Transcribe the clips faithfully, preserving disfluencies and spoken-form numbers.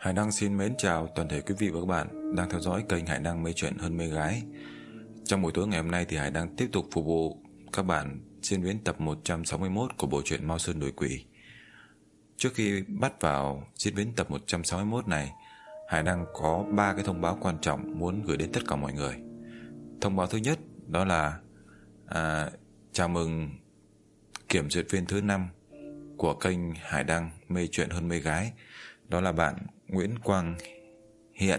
Hải Đăng xin mến chào toàn thể quý vị và các bạn đang theo dõi kênh Hải Đăng Mê Chuyện Hơn Mê Gái. Trong buổi tối ngày hôm nay thì Hải Đăng tiếp tục phục vụ các bạn diễn biến tập một trăm sáu mươi mốt của bộ truyện Mao Sơn Đuổi Quỷ. Trước khi bắt vào diễn biến tập một trăm sáu mươi mốt này, Hải Đăng có ba cái thông báo quan trọng muốn gửi đến tất cả mọi người. Thông báo thứ nhất đó là à, chào mừng kiểm duyệt viên thứ năm của kênh Hải Đăng Mê Chuyện Hơn Mê Gái, đó là bạn Nguyễn Quang Hiện.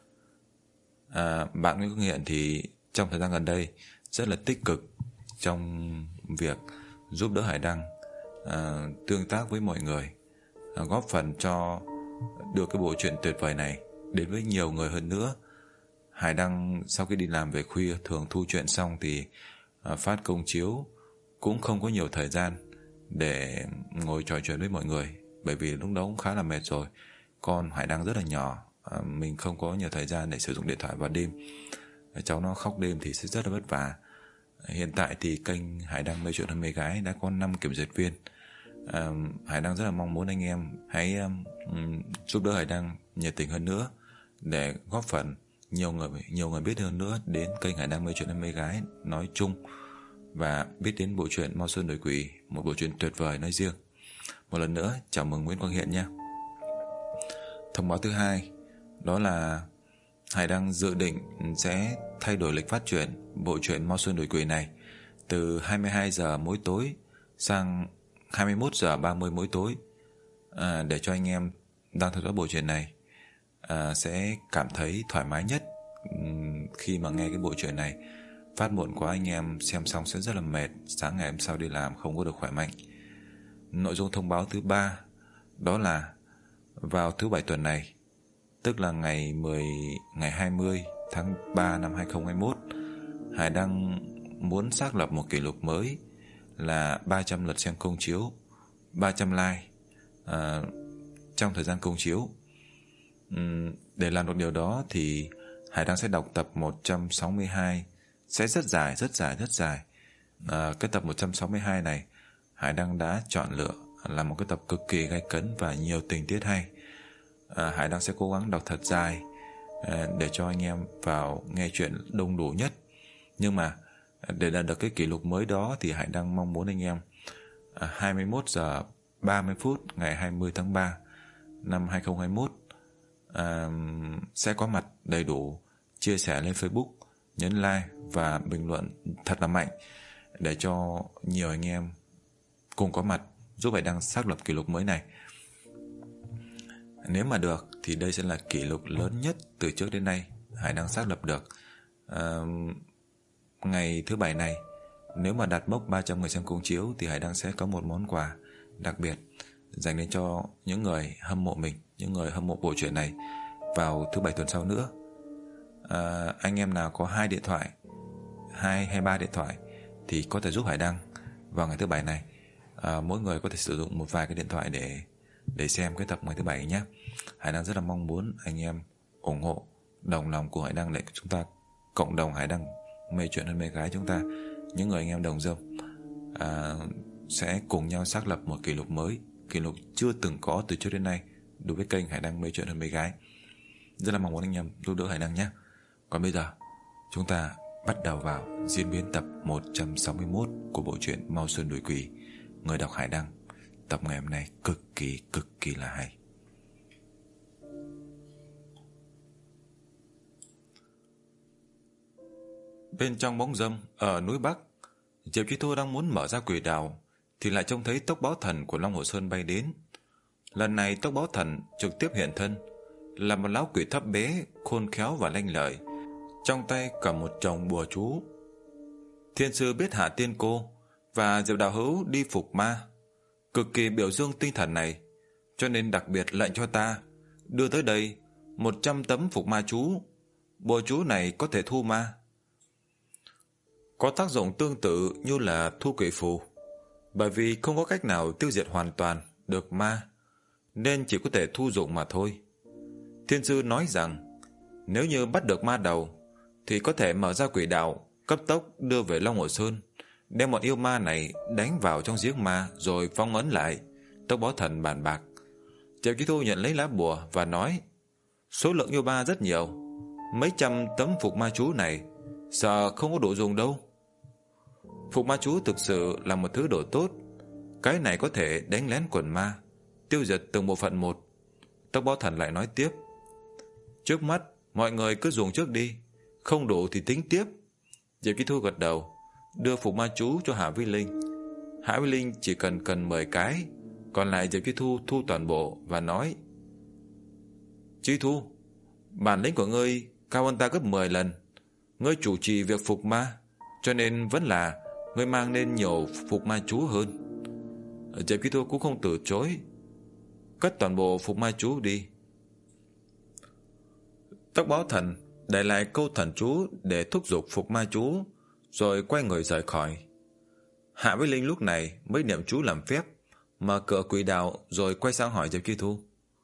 à, Bạn Nguyễn Quang Hiện thì trong thời gian gần đây rất là tích cực trong việc giúp đỡ Hải Đăng, à, tương tác với mọi người, à, góp phần cho đưa cái bộ truyện tuyệt vời này đến với nhiều người hơn nữa. Hải Đăng sau khi đi làm về khuya thường thu truyện xong thì à, phát công chiếu, cũng không có nhiều thời gian để ngồi trò chuyện với mọi người, bởi vì lúc đó cũng khá là mệt rồi. Con Hải Đăng rất là nhỏ, à, mình không có nhiều thời gian để sử dụng điện thoại vào đêm. Cháu nó khóc đêm thì sẽ rất là vất vả. Hiện tại thì kênh Hải Đăng Mê Chuyện Hơn Mê Gái đã có năm kiểm duyệt viên. à, Hải Đăng rất là mong muốn anh em hãy um, giúp đỡ Hải Đăng nhiệt tình hơn nữa để góp phần nhiều người nhiều người biết hơn nữa đến kênh Hải Đăng Mê Chuyện Hơn Mê Gái nói chung, và biết đến bộ truyện Mao Sơn Đuổi Quỷ, một bộ truyện tuyệt vời nói riêng. Một lần nữa chào mừng Nguyễn Quang Hiện nha. Thông báo thứ hai đó là Hải Đăng dự định sẽ thay đổi lịch phát truyện bộ truyện Mao Sơn Đuổi Quỷ này từ hai mươi hai giờ mỗi tối sang hai mươi mốt giờ ba mươi mỗi tối, à, để cho anh em đang theo dõi bộ truyện này à, sẽ cảm thấy thoải mái nhất khi mà nghe cái bộ truyện này. Phát muộn quá anh em xem xong sẽ rất là mệt, sáng ngày hôm sau đi làm không có được khỏe mạnh. Nội dung thông báo thứ ba đó là vào thứ bảy tuần này, tức là ngày mười ngày hai mươi tháng ba năm hai không hai mốt, Hải Đăng muốn xác lập một kỷ lục mới là ba trăm lượt xem công chiếu, ba trăm like à, trong thời gian công chiếu. uhm, Để làm được điều đó thì Hải Đăng sẽ đọc tập một trăm sáu mươi hai, sẽ rất dài rất dài rất dài. à, Cái tập một trăm sáu mươi hai này Hải Đăng đã chọn lựa là một cái tập cực kỳ gay cấn và nhiều tình tiết hay. à, Hải Đăng sẽ cố gắng đọc thật dài à, để cho anh em vào nghe chuyện đông đủ nhất. Nhưng mà để đạt được cái kỷ lục mới đó thì Hải Đăng mong muốn anh em à, hai mươi mốt giờ ba mươi phút ngày hai mươi tháng ba năm hai không hai mốt à, sẽ có mặt đầy đủ, chia sẻ lên Facebook, nhấn like và bình luận thật là mạnh để cho nhiều anh em cùng có mặt giúp Hải Đăng xác lập kỷ lục mới này. Nếu mà được thì đây sẽ là kỷ lục lớn nhất từ trước đến nay Hải Đăng xác lập được. à, Ngày thứ bảy này, nếu mà đạt mốc ba trăm người xem công chiếu thì Hải Đăng sẽ có một món quà đặc biệt dành đến cho những người hâm mộ mình, những người hâm mộ bộ truyện này vào thứ bảy tuần sau nữa. à, Anh em nào có hai điện thoại, hai hay ba điện thoại thì có thể giúp Hải Đăng vào ngày thứ bảy này. à, Mỗi người có thể sử dụng một vài cái điện thoại để để xem cái tập ngày thứ bảy nhé. Hải Đăng rất là mong muốn anh em ủng hộ, đồng lòng của Hải Đăng để chúng ta cộng đồng Hải Đăng Mê Chuyện Hơn Mê Gái, chúng ta những người anh em đồng dâm à, sẽ cùng nhau xác lập một kỷ lục mới, kỷ lục chưa từng có từ trước đến nay đối với kênh Hải Đăng Mê Chuyện Hơn Mê Gái. Rất là mong muốn anh em giúp đỡ Hải Đăng nhé. Còn bây giờ chúng ta bắt đầu vào diễn biến tập một trăm sáu mươi mốt của bộ truyện Mao Sơn Đuổi Quỷ. Người đọc Hải Đăng. Tập ngày hôm nay cực kỳ cực kỳ là hay. Bên trong bóng râm ở núi Bắc, Diệp Chi Thu đang muốn mở ra quỷ đào thì lại trông thấy tốc báo thần của Long Hồ Sơn bay đến. Lần này tốc báo thần trực tiếp hiện thân, là một lão quỷ thấp bé, khôn khéo và lanh lợi, trong tay cầm một chồng bùa chú. Thiên sư biết Hạ Tiên Cô và Diệp Đạo Hữu đi phục ma, cực kỳ biểu dương tinh thần này, cho nên đặc biệt lệnh cho ta đưa tới đây một trăm tấm phục ma chú. Bùa chú này có thể thu ma, có tác dụng tương tự như là thu quỷ phù, bởi vì không có cách nào tiêu diệt hoàn toàn được ma, nên chỉ có thể thu dụng mà thôi. Thiên sư nói rằng nếu như bắt được ma đầu thì có thể mở ra quỷ đạo, cấp tốc đưa về Long Hồ Sơn, đem bọn yêu ma này đánh vào trong giếng ma rồi phong ấn lại. Tốc báo thần bàn bạc. Diệp Chi Thu nhận lấy lá bùa và nói: số lượng yêu ma rất nhiều, mấy trăm tấm phục ma chú này sợ không có đủ dùng đâu. Phục ma chú thực sự là một thứ đồ tốt, cái này có thể đánh lén quần ma, tiêu diệt từng bộ phận một. Tóc Báo Thần lại nói tiếp: trước mắt mọi người cứ dùng trước đi, không đủ thì tính tiếp. Diệp Chi Thu gật đầu, đưa phục ma chú cho Hạ Vi Linh. Hạ Vi Linh chỉ cần cần mười cái, còn lại Diệp Chi Thu thu toàn bộ và nói: Chi Thu, bản lĩnh của ngươi cao hơn ta gấp mười lần. Ngươi chủ trì việc phục ma, cho nên vẫn là ngươi mang nên nhiều phục ma chú hơn. Diệp Chi Thu cũng không từ chối, cất toàn bộ phục ma chú đi. Tóc Báo Thần để lại câu thần chú để thúc giục phục ma chú, rồi quay người rời khỏi. Hạ Vi Linh lúc này mới niệm chú làm phép, mở cửa quỷ đạo, rồi quay sang hỏi Diệp Chi Thu: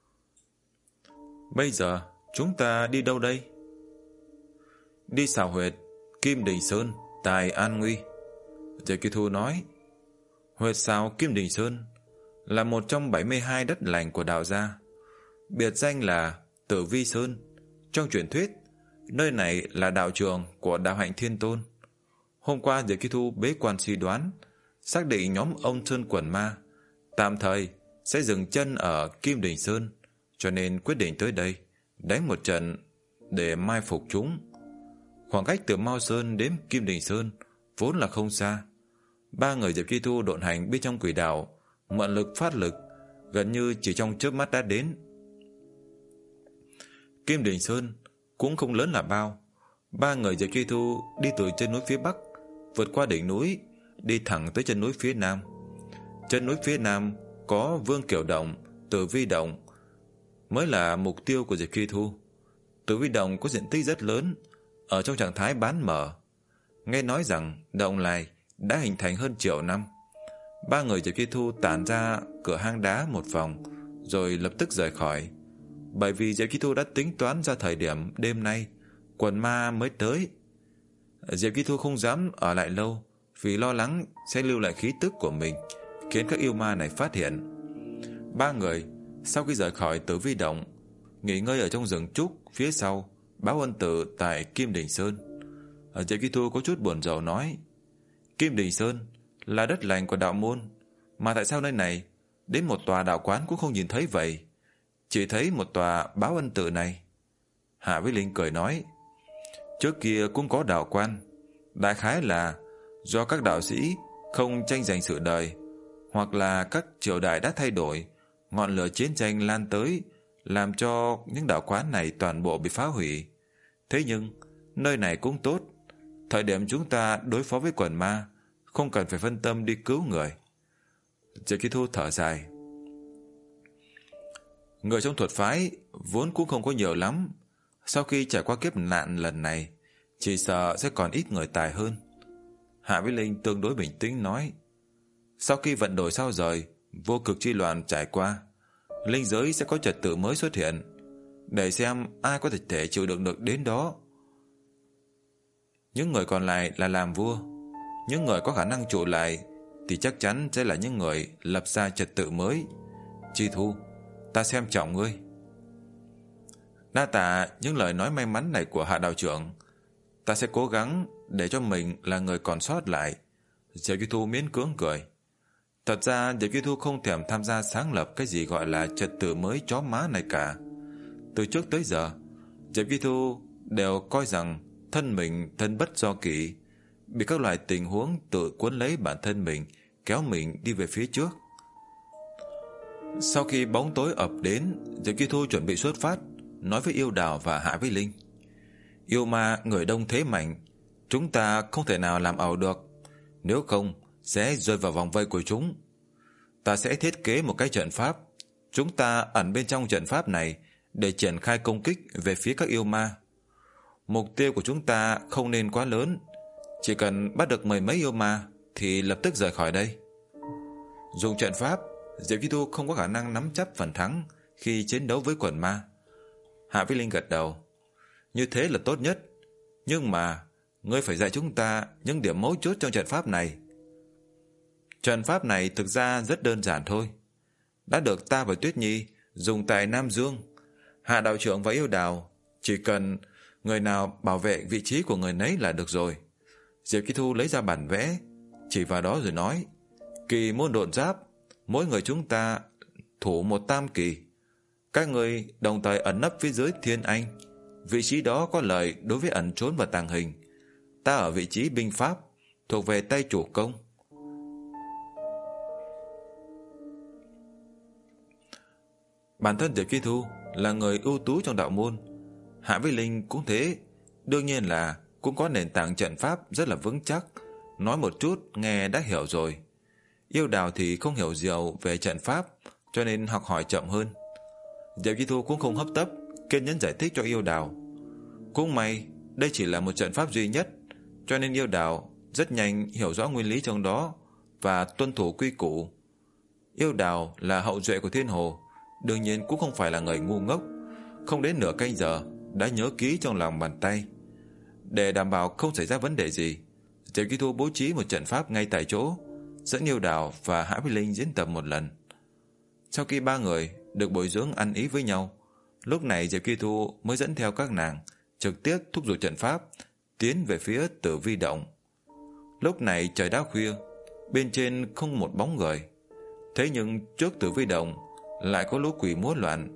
bây giờ chúng ta đi đâu đây? Đi xào huyệt Kim Đình Sơn, tại An Nguy. Diệp Chi Thu nói: huyệt xào Kim Đình Sơn là một trong bảy mươi hai đất lành của đạo gia, biệt danh là Tử Vi Sơn. Trong truyền thuyết, nơi này là đạo trường của Đạo Hạnh Thiên Tôn. Hôm qua Diệp Chi Thu bế quan suy đoán, xác định nhóm ông Sơn Quần Ma tạm thời sẽ dừng chân ở Kim Đình Sơn, cho nên quyết định tới đây đánh một trận để mai phục chúng. Khoảng cách từ Mao Sơn đến Kim Đình Sơn vốn là không xa. Ba người Diệp Chi Thu độn hành bên trong quỷ đạo, mượn lực phát lực, gần như chỉ trong chớp mắt đã đến. Kim Đình Sơn cũng không lớn là bao. Ba người Diệp Chi Thu đi từ chân núi phía bắc, vượt qua đỉnh núi, đi thẳng tới chân núi phía nam. Chân núi phía nam có Vương Kiểu Động, Tử Vi Động mới là mục tiêu của Diệp Chi Thu. Tử Vi Động có diện tích rất lớn, ở trong trạng thái bán mở. Nghe nói rằng động này đã hình thành hơn triệu năm. Ba người Diệp Chi Thu tản ra cửa hang đá một vòng, rồi lập tức rời khỏi. Bởi vì Diệp Chi Thu đã tính toán ra thời điểm đêm nay quần ma mới tới. Diệp Chi Thu không dám ở lại lâu, vì lo lắng sẽ lưu lại khí tức của mình, khiến các yêu ma này phát hiện. Ba người sau khi rời khỏi Tử Vi Động, nghỉ ngơi ở trong rừng trúc phía sau Báo Ân Tự tại Kim Đình Sơn. Diệp Chi Thu có chút buồn rầu nói: Kim Đình Sơn là đất lành của đạo môn, mà tại sao nơi này đến một tòa đạo quán cũng không nhìn thấy vậy, chỉ thấy một tòa Báo Ân Tự này? Hạ Vi Linh cười nói: trước kia cũng có đạo quan, đại khái là do các đạo sĩ không tranh giành sự đời, hoặc là các triều đại đã thay đổi, ngọn lửa chiến tranh lan tới, làm cho những đạo quán này toàn bộ bị phá hủy. Thế nhưng nơi này cũng tốt, thời điểm chúng ta đối phó với quần ma, không cần phải phân tâm đi cứu người. Diệp Chi Thu thở dài: người trong thuật phái vốn cũng không có nhiều lắm, sau khi trải qua kiếp nạn lần này, chỉ sợ sẽ còn ít người tài hơn. Hạ Vi Linh tương đối bình tĩnh nói: sau khi vận đổi sao rời, vô cực chi loạn trải qua, linh giới sẽ có trật tự mới xuất hiện, để xem ai có thể chịu đựng được đến đó. Những người còn lại là làm vua, những người có khả năng trụ lại thì chắc chắn sẽ là những người lập ra trật tự mới. Chi Thu, ta xem trọng ngươi. Đa tạ những lời nói may mắn này của Hạ đạo trưởng, ta sẽ cố gắng để cho mình là người còn sót lại. Diệp Chi Thu miễn cưỡng cười. Thật ra Diệp Chi Thu không thèm tham gia sáng lập cái gì gọi là trật tự mới chó má này cả. Từ trước tới giờ, Diệp Chi Thu đều coi rằng thân mình thân bất do kỷ, bị các loại tình huống tự cuốn lấy bản thân mình, kéo mình đi về phía trước. Sau khi bóng tối ập đến, Diệp Chi Thu chuẩn bị xuất phát, nói với Yêu Đào và Hạ Vi Linh: yêu ma người đông thế mạnh, chúng ta không thể nào làm ẩu được, nếu không sẽ rơi vào vòng vây của chúng. Ta sẽ thiết kế một cái trận pháp, chúng ta ẩn bên trong trận pháp này để triển khai công kích về phía các yêu ma. Mục tiêu của chúng ta không nên quá lớn, chỉ cần bắt được mười mấy yêu ma thì lập tức rời khỏi đây. Dùng trận pháp, Diệp Chi Thu không có khả năng nắm chắc phần thắng khi chiến đấu với quần ma. Hạ Vi Linh gật đầu: như thế là tốt nhất, nhưng mà ngươi phải dạy chúng ta những điểm mấu chốt trong trận pháp này. Trận pháp này thực ra rất đơn giản thôi, đã được ta và Tuyết Nhi dùng tại Nam Dương. Hạ đạo trưởng và Yêu Đào chỉ cần người nào bảo vệ vị trí của người nấy là được rồi. Diệp Kỳ Thu lấy ra bản vẽ, chỉ vào đó rồi nói: Kỳ môn độn giáp, mỗi người chúng ta thủ một tam kỳ. Các người đồng thời ẩn nấp phía dưới Thiên Anh. Vị trí đó có lợi đối với ẩn trốn và tàng hình. Ta ở vị trí binh pháp, thuộc về tay chủ công. Bản thân Diệp Kỳ Thu là người ưu tú trong đạo môn. Hạ Vĩ Linh cũng thế, đương nhiên là cũng có nền tảng trận pháp rất là vững chắc, nói một chút nghe đã hiểu rồi. Yêu Đào thì không hiểu nhiều về trận pháp, cho nên học hỏi chậm hơn. Diệp Kỳ Thu cũng không hấp tấp, kiên nhẫn giải thích cho Yêu Đào. Cũng may đây chỉ là một trận pháp duy nhất, cho nên Yêu Đào rất nhanh hiểu rõ nguyên lý trong đó và tuân thủ quy củ. Yêu Đào là hậu duệ của Thiên Hồ, đương nhiên cũng không phải là người ngu ngốc, không đến nửa canh giờ đã nhớ kỹ trong lòng bàn tay. Để đảm bảo không xảy ra vấn đề gì, Diệp Kỳ Thu bố trí một trận pháp ngay tại chỗ, dẫn Yêu Đào và Hạ Vĩ Linh diễn tập một lần. Sau khi ba người được bồi dưỡng ăn ý với nhau, lúc này Diệp Kỳ Thu mới dẫn theo các nàng trực tiếp thúc giục trận pháp tiến về phía Tử Vi Động. Lúc này trời đã khuya, bên trên không một bóng người. Thế nhưng trước Tử Vi Động lại có lũ quỷ múa loạn.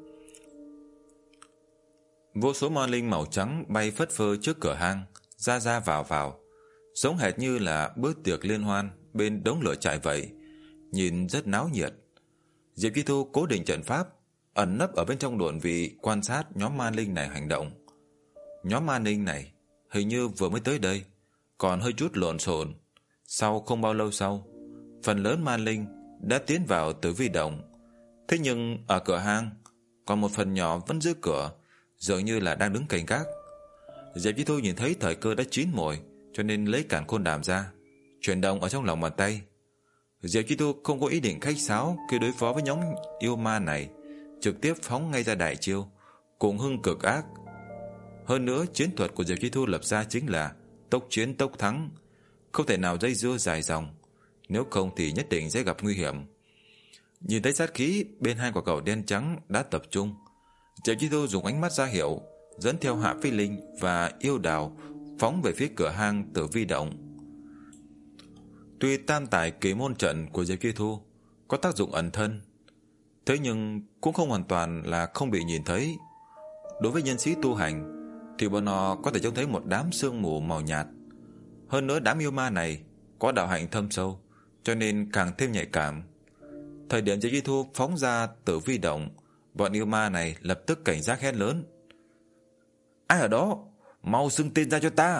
Vô số ma linh màu trắng bay phất phơ trước cửa hang, ra ra vào vào, giống hệt như là bữa tiệc liên hoan bên đống lửa trại vậy, nhìn rất náo nhiệt. Diệp Kỳ Thu cố định trận pháp, ẩn nấp ở bên trong độn vị quan sát nhóm ma linh này hành động. Nhóm ma linh này hình như vừa mới tới đây, còn hơi chút lộn xộn. Sau không bao lâu sau, phần lớn ma linh đã tiến vào Tử Vi Động. Thế nhưng ở cửa hang còn một phần nhỏ vẫn giữ cửa, dường như là đang đứng canh gác. Diệp Kỳ Thu nhìn thấy thời cơ đã chín mồi, cho nên lấy càn khôn đàm ra, chuyển động ở trong lòng bàn tay. Diệp Kỳ Thu không có ý định khách sáo khi đối phó với nhóm yêu ma này, trực tiếp phóng ngay ra đại chiêu, cùng hưng cực ác. Hơn nữa, chiến thuật của Diệp Kỳ Thu lập ra chính là tốc chiến tốc thắng, không thể nào dây dưa dài dòng, nếu không thì nhất định sẽ gặp nguy hiểm. Nhìn thấy sát khí bên hai quả cầu đen trắng đã tập trung, Diệp Kỳ Thu dùng ánh mắt ra hiệu, dẫn theo Hạ Vĩ Linh và Yêu Đào phóng về phía cửa hang Tử Vi Động. Tuy tam tải kỳ môn trận của Diệp Kỳ Thu có tác dụng ẩn thân, thế nhưng cũng không hoàn toàn là không bị nhìn thấy. Đối với nhân sĩ tu hành thì bọn họ có thể trông thấy một đám sương mù màu nhạt. Hơn nữa đám yêu ma này có đạo hạnh thâm sâu, cho nên càng thêm nhạy cảm. Thời điểm Diệp Kỳ Thu phóng ra Tử Vi Động, bọn yêu ma này lập tức cảnh giác hét lớn: Ai ở đó? Mau xưng tên ra cho ta!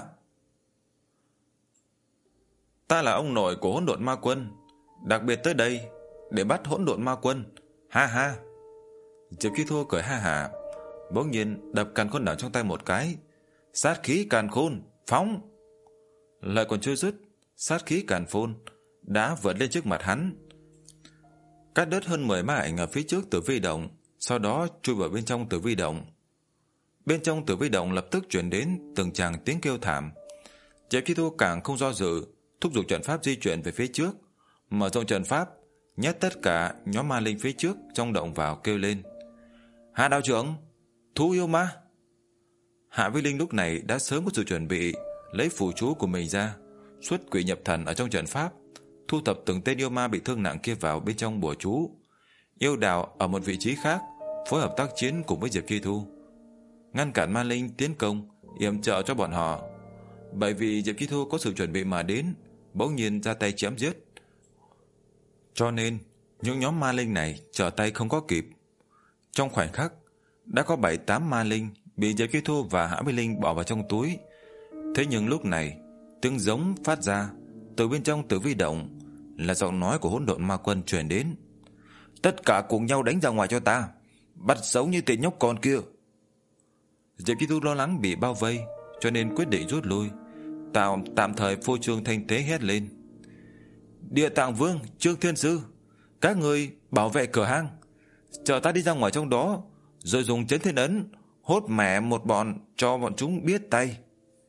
Ta là ông nội của Hỗn Độn Ma Quân, đặc biệt tới đây để bắt Hỗn Độn Ma Quân. Ha ha! Diệp Kỳ Thu cười ha hả, bỗng nhiên đập càn khôn đảo trong tay một cái. Sát khí càn khôn, phóng! Lời còn chưa dứt, sát khí càn khôn đã vượt lên trước mặt hắn, cắt đứt hơn mười ma ảnh ở phía trước Tử Vi Động, sau đó chui vào bên trong Tử Vi Động. Bên trong Tử Vi Động lập tức truyền đến từng tràng tiếng kêu thảm. Diệp Kỳ Thu càng không do dự, thúc giục trận pháp di chuyển về phía trước, mở rộng trận pháp, nhét tất cả nhóm ma linh phía trước trong động vào, kêu lên: Hạ đạo trưởng, thu yêu ma! Hạ Vĩ Linh lúc này đã sớm có sự chuẩn bị, lấy phù chú của mình ra, xuất quỷ nhập thần ở trong trận pháp, thu thập từng tên yêu ma bị thương nặng kia vào bên trong bùa chú. Yêu Đào ở một vị trí khác phối hợp tác chiến cùng với Diệp Kỳ Thu, ngăn cản ma linh tiến công, yểm trợ cho bọn họ. Bởi vì Diệp Kỳ Thu có sự chuẩn bị mà đến, bỗng nhiên ra tay chém giết, cho nên những nhóm ma linh này trở tay không có kịp. Trong khoảnh khắc đã có bảy tám ma linh bị Diệp Kỳ Thu và Hạ Vĩ Linh bỏ vào trong túi. Thế nhưng lúc này tiếng giống phát ra từ bên trong Tử Vi Động, là giọng nói của Hỗn Độn Ma Quân truyền đến: Tất cả cùng nhau đánh ra ngoài cho ta, bắt sống như tên nhóc con kia. Diệp Kỳ Thu lo lắng bị bao vây, cho nên quyết định rút lui, tạo tạm thời phô trương thanh thế, hét lên: Địa Tạng Vương, Trương Thiên Sư, các người bảo vệ cửa hang, chờ ta đi ra ngoài trong đó, rồi dùng chấn thiên ấn hốt mẹ một bọn cho bọn chúng biết tay.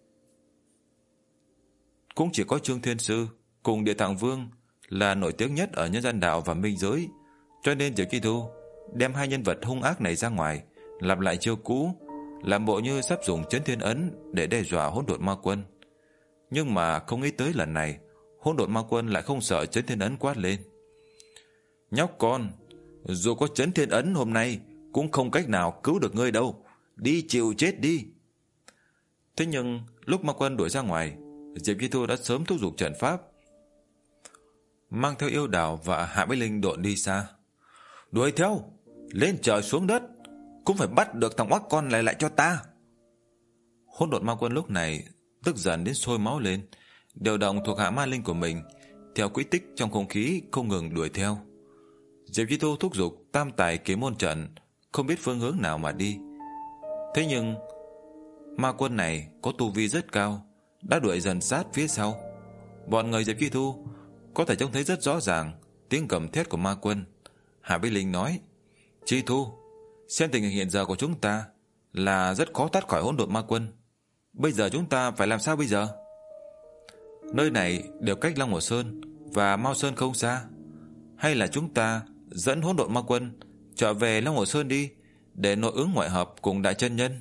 Cũng chỉ có Trương Thiên Sư cùng Địa Tạng Vương là nổi tiếng nhất ở nhân gian đạo và minh giới, cho nên Diệp Kỳ Thu đem hai nhân vật hung ác này ra ngoài, lặp lại chiêu cũ, làm bộ như sắp dùng Chấn Thiên Ấn để đe dọa Hỗn Độn Ma Quân. Nhưng mà không nghĩ tới lần này, Hỗn Độn Ma Quân lại không sợ Chấn Thiên Ấn, quát lên: "Nhóc con, dù có Chấn Thiên Ấn hôm nay cũng không cách nào cứu được ngươi đâu, đi chịu chết đi." Thế nhưng lúc Ma Quân đuổi ra ngoài, Diệp Chi Thu đã sớm thúc giục trận pháp, mang theo Yêu Đào và Hạ Bích Linh độn đi xa. "Đuổi theo, lên trời xuống đất, cũng phải bắt được thằng oát con này lại cho ta." Hỗn Độn Ma Quân lúc này tức giận đến sôi máu lên, điều động thuộc hạ ma linh của mình theo quỹ tích trong không khí không ngừng đuổi theo. Diệp Chi Thu thúc giục tam tài kiếm môn trận, không biết phương hướng nào mà đi. Thế nhưng ma quân này có tu vi rất cao, đã đuổi dần sát phía sau. Bọn người Diệp Chi Thu có thể trông thấy rất rõ ràng tiếng gầm thét của ma quân. Hạ Bích Linh nói: "Chi Thu, xem tình hình hiện giờ của chúng ta là rất khó thoát khỏi Hỗn Độn Ma Quân. Bây giờ chúng ta phải làm sao bây giờ? Nơi này đều cách Long Hồ Sơn và Mao Sơn không xa. Hay là chúng ta dẫn Hỗn Độn Ma Quân trở về Long Hồ Sơn đi, để nội ứng ngoại hợp cùng Đại Chân Nhân?"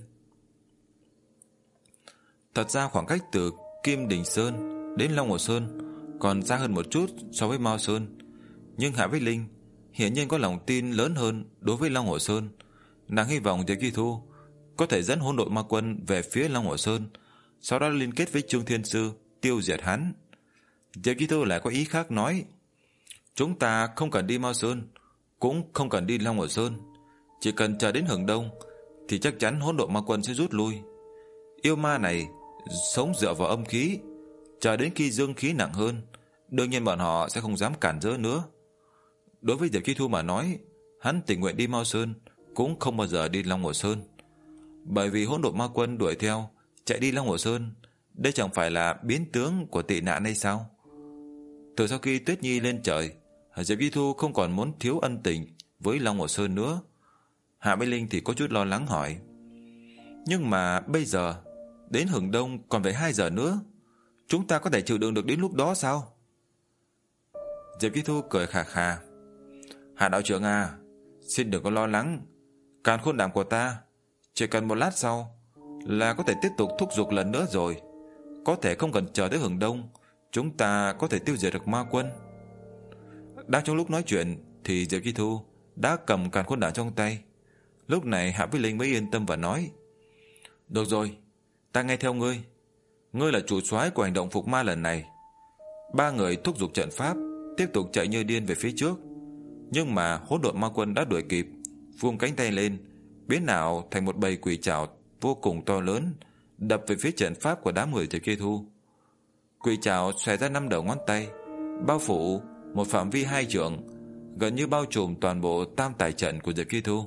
Thật ra khoảng cách từ Kim Đình Sơn đến Long Hồ Sơn còn xa hơn một chút so với Mao Sơn, nhưng Hạ Bích Linh hiển nhiên có lòng tin lớn hơn đối với Long Hồ Sơn. Nàng hy vọng Diệp Chi Thu có thể dẫn Hỗn Độn Ma Quân về phía Long Hồ Sơn, sau đó liên kết với Trương Thiên Sư tiêu diệt hắn. Diệp Chi Thu lại có ý khác, nói: "Chúng ta không cần đi Mao Sơn, cũng không cần đi Long Hồ Sơn, chỉ cần chờ đến hừng đông thì chắc chắn Hỗn Độn Ma Quân sẽ rút lui. Yêu ma này sống dựa vào âm khí, chờ đến khi dương khí nặng hơn, đương nhiên bọn họ sẽ không dám cản rỡ nữa." Đối với Diệp Chi Thu mà nói, hắn tình nguyện đi Mao Sơn, cũng không bao giờ đi Long Hồ Sơn. Bởi vì Hỗn Độn Ma Quân đuổi theo chạy đi Long Hồ Sơn, đây chẳng phải là biến tướng của tị nạn hay sao? Từ sau khi Tuyết Nhi lên trời, Diệp Chi Thu không còn muốn thiếu ân tình với Long Hồ Sơn nữa. Hạ Bích Linh thì có chút lo lắng hỏi: "Nhưng mà bây giờ đến hừng đông còn phải hai giờ nữa, chúng ta có thể chịu đựng được đến lúc đó sao?" Diệp Chi Thu cười khà khà: "Hạ đạo trưởng à, xin đừng có lo lắng. Càn khôn đàm của ta chỉ cần một lát sau là có thể tiếp tục thúc giục lần nữa rồi. Có thể không cần chờ tới hừng đông, chúng ta có thể tiêu diệt được ma quân." Đang trong lúc nói chuyện thì Diệp Chi Thu đã cầm càn khôn đàm trong tay. Lúc này Hạ Bích Linh mới yên tâm và nói: "Được rồi, ta nghe theo ngươi. Ngươi là chủ soái của hành động phục ma lần này." Ba người thúc giục trận pháp, tiếp tục chạy như điên về phía trước. Nhưng mà Hỗn Độn Ma Quân đã đuổi kịp, vung cánh tay lên, biến ảo thành một bầy quỷ trảo vô cùng to lớn, đập về phía trận pháp của đám người Diệp Chi Thu. Quỷ trảo xòe ra năm đầu ngón tay, bao phủ một phạm vi hai trượng, gần như bao trùm toàn bộ tam tài trận của Diệp Chi Thu.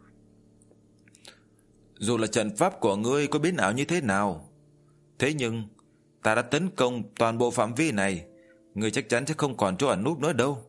"Dù là trận pháp của ngươi có biến ảo như thế nào, thế nhưng ta đã tấn công toàn bộ phạm vi này, ngươi chắc chắn sẽ không còn chỗ ẩn núp nữa đâu."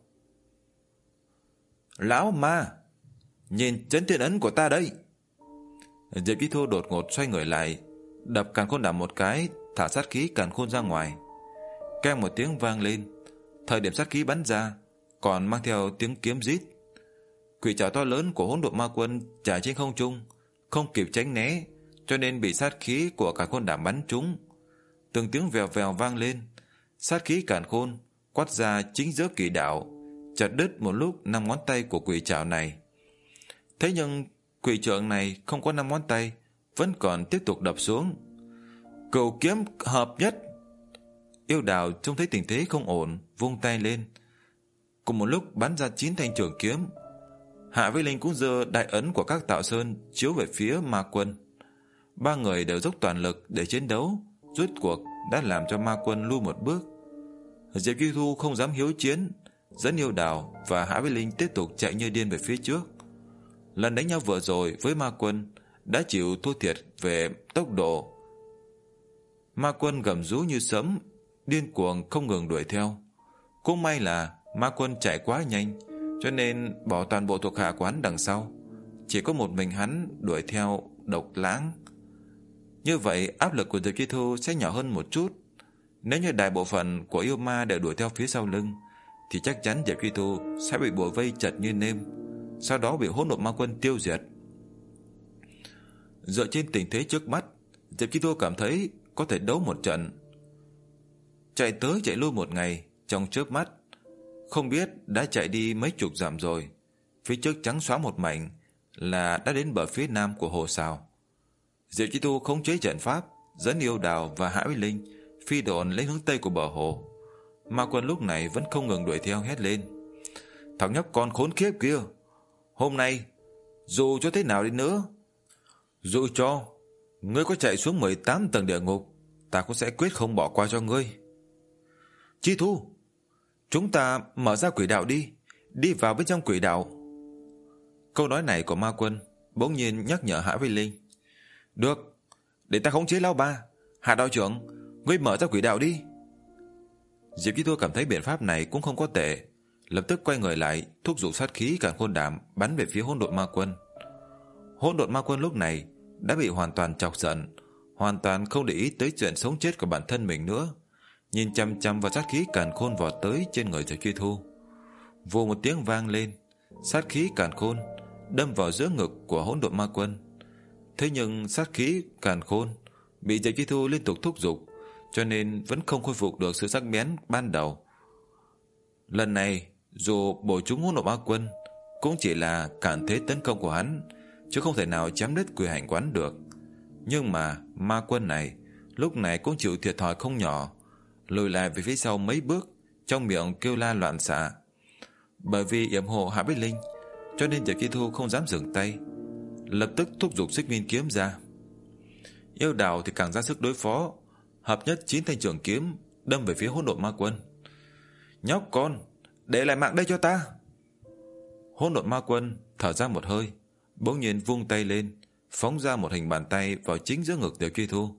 "Lão ma, nhìn Chấn Thiên Ấn của ta đây." Diệp Chi Thu đột ngột xoay người lại, đập càn khôn đàm một cái, thả sát khí càn khôn ra ngoài. Keng một tiếng vang lên, thời điểm sát khí bắn ra còn mang theo tiếng kiếm rít. Quỷ trảo to lớn của Hỗn Độn Ma Quân trải trên không trung, không kịp tránh né, cho nên bị sát khí của càn khôn đàm bắn trúng. Từng tiếng vèo vèo vang lên, sát khí càn khôn quát ra chính giữa kỳ đạo, chặt đứt một lúc năm ngón tay của quỷ trảo này. Thế nhưng quỷ trượng này không có năm ngón tay, vẫn còn tiếp tục đập xuống. Cửu kiếm hợp nhất. Yêu Đào trông thấy tình thế không ổn, vung tay lên, cùng một lúc bắn ra chín thanh trường kiếm. Hạ Vĩ Linh cũng giơ đại ấn của các tạo sơn chiếu về phía ma quân. Ba người đều dốc toàn lực để chiến đấu, rốt cuộc đã làm cho ma quân lui một bước. Diệp Chi Thu không dám hiếu chiến, dẫn Yêu Đào và Hạ Vĩ Linh tiếp tục chạy như điên về phía trước. Lần đánh nhau vừa rồi với ma quân đã chịu thua thiệt về tốc độ. Ma quân gầm rú như sấm, điên cuồng không ngừng đuổi theo. Cũng may là ma quân chạy quá nhanh, cho nên bỏ toàn bộ thuộc hạ của hắn đằng sau, chỉ có một mình hắn đuổi theo độc lãng. Như vậy áp lực của Diệp Chi Thu sẽ nhỏ hơn một chút. Nếu như đại bộ phận của yêu ma đều đuổi theo phía sau lưng, thì chắc chắn Diệp Chi Thu sẽ bị bủa vây chật như nêm. sau đó bị hỗn độn ma quân tiêu diệt. Dựa trên tình thế trước mắt, Diệp Chi Thu cảm thấy có thể đấu một trận. Chạy tới chạy lui một ngày, trong chớp mắt không biết đã chạy đi mấy chục dặm rồi. Phía trước trắng xóa một mảnh là đã đến bờ phía nam của hồ Sào. Diệp Chi Thu khống chế trận pháp, dẫn Yêu Đào và Hạ Uy Linh phi độn lên hướng tây của bờ hồ. Ma quân lúc này vẫn không ngừng đuổi theo, hét lên: "Thằng nhóc con khốn kiếp kia, hôm nay dù cho thế nào đi nữa, dù cho ngươi có chạy xuống mười tám tầng địa ngục, ta cũng sẽ quyết không bỏ qua cho ngươi. Chi Thu, chúng ta mở ra quỷ đạo đi, đi vào bên trong quỷ đạo." Câu nói này của ma quân bỗng nhiên nhắc nhở Hạ Uy Linh. "Được, để ta khống chế lão ba. Hạ đạo trưởng, ngươi mở ra quỷ đạo đi." Diệp Chi Thu cảm thấy biện pháp này cũng không có tệ, lập tức quay người lại, thúc giục sát khí càn khôn đảm bắn về phía hỗn độn ma quân. Hỗn độn ma quân lúc này đã bị hoàn toàn chọc giận, hoàn toàn không để ý tới chuyện sống chết của bản thân mình nữa, nhìn chăm chăm vào sát khí càn khôn vọt tới trên người Diệp Chi Thu. Vù một tiếng vang lên, sát khí càn khôn đâm vào giữa ngực của hỗn độn ma quân. Thế nhưng sát khí càn khôn bị Diệp Chi Thu liên tục thúc giục, cho nên vẫn không khôi phục được sự sắc bén ban đầu. Lần này dù bổ trúng hỗn độn ma quân, cũng chỉ là cản thế tấn công của hắn, chứ không thể nào chém đứt quỷ hành quán được. Nhưng mà ma quân này lúc này cũng chịu thiệt thòi không nhỏ, lùi lại về phía sau mấy bước, trong miệng kêu la loạn xạ. Bởi vì yểm hộ Hạ Bích Linh, cho nên Diệp Chi Thu không dám dừng tay, lập tức thúc giục xích nguyên kiếm ra. Yêu Đào thì càng ra sức đối phó, hợp nhất chín thanh trường kiếm đâm về phía hỗn độn ma quân. "Nhóc con, để lại mạng đây cho ta." Hỗn độn ma quân thở ra một hơi, bỗng nhiên vung tay lên, phóng ra một hình bàn tay vào chính giữa ngực Diệp Chi Thu.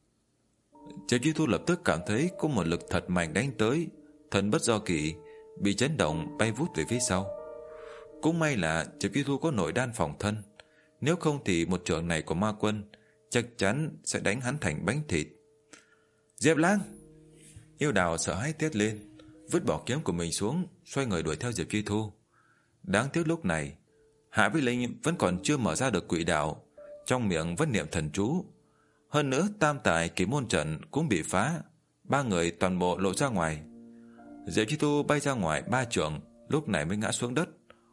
Diệp Chi Thu lập tức cảm thấy có một lực thật mạnh đánh tới, thần bất do kỷ, bị chấn động bay vút về phía sau. Cũng may là Diệp Chi Thu có nội đan phòng thân, nếu không thì một trường này của ma quân chắc chắn sẽ đánh hắn thành bánh thịt. "Diệp Lang!" Yêu Đào sợ hãi thét lên, vứt bỏ kiếm của mình xuống, xoay người đuổi theo Diệp Chi Thu. Đáng tiếc lúc này Hạ Vĩ Linh vẫn còn chưa mở ra được quỷ đạo, trong miệng vẫn niệm thần chú. Hơn nữa tam tài kỳ môn trận cũng bị phá, ba người toàn bộ lộ ra ngoài. Diệp Chi Thu bay ra ngoài ba trượng, lúc này mới ngã xuống đất,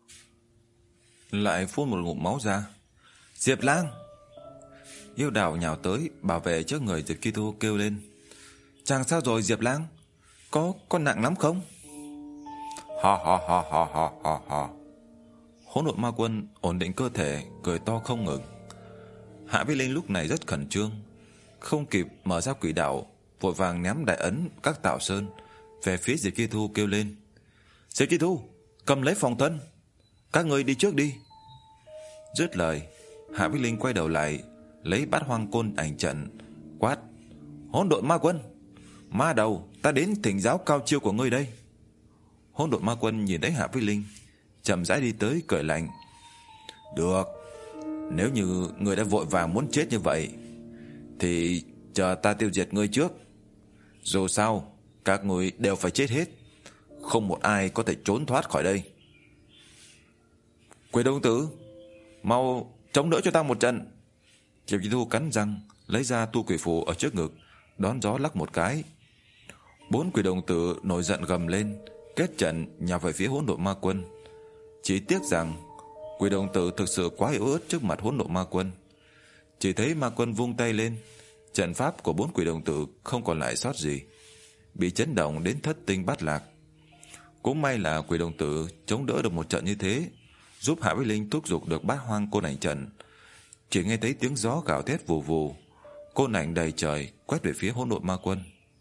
lại phun một ngụm máu ra. "Diệp Lang!" Yêu Đào nhào tới bảo vệ trước người Diệp Chi Thu, kêu lên: "Chàng sao rồi Diệp Lang? Có có nặng lắm không?" Ha ha ha ha ha ha ha. Hỗn độn ma quân ổn định cơ thể, cười to không ngừng. Hạ Vĩ Linh lúc này rất khẩn trương, không kịp mở ra quỷ đạo, vội vàng ném đại ấn các tạo sơn về phía Diệp Chi Thu, kêu lên: "Diệp Chi Thu, cầm lấy phòng thân, các người đi trước đi." Dứt lời, Hạ Vĩ Linh quay đầu lại, lấy bát hoang côn ảnh trận, quát: "Hỗn độn ma quân, ma đầu, ta đến thỉnh giáo cao chiêu của ngươi đây." Hỗn độn ma quân nhìn thấy Hạ Vĩ Linh, chậm rãi đi tới, cười lạnh: "Được, nếu như ngươi đã vội vàng muốn chết như vậy, thì chờ ta tiêu diệt ngươi trước. Dù sao các ngươi đều phải chết hết, không một ai có thể trốn thoát khỏi đây. Quỷ đồng tử, mau chống đỡ cho ta một trận." Diệp Chi Thu cắn răng, lấy ra tu quỷ phù ở trước ngực, đón gió lắc một cái. Bốn quỷ đồng tử nổi giận gầm lên, kết trận nhào về phía hỗn độn ma quân. Chỉ tiếc rằng quỷ đồng tử thực sự quá yếu ớt trước mặt hỗn độn ma quân. Chỉ thấy ma quân vung tay lên, trận pháp của bốn quỷ đồng tử không còn lại sót gì, bị chấn động đến thất tinh bát lạc. Cũng may là quỷ đồng tử chống đỡ được một trận như thế, giúp Hạ Vĩ Linh thúc giục được bát hoang côn ảnh trận. Chỉ nghe thấy tiếng gió gào thét vù vù, côn ảnh đầy trời quét về phía hỗn độn ma quân.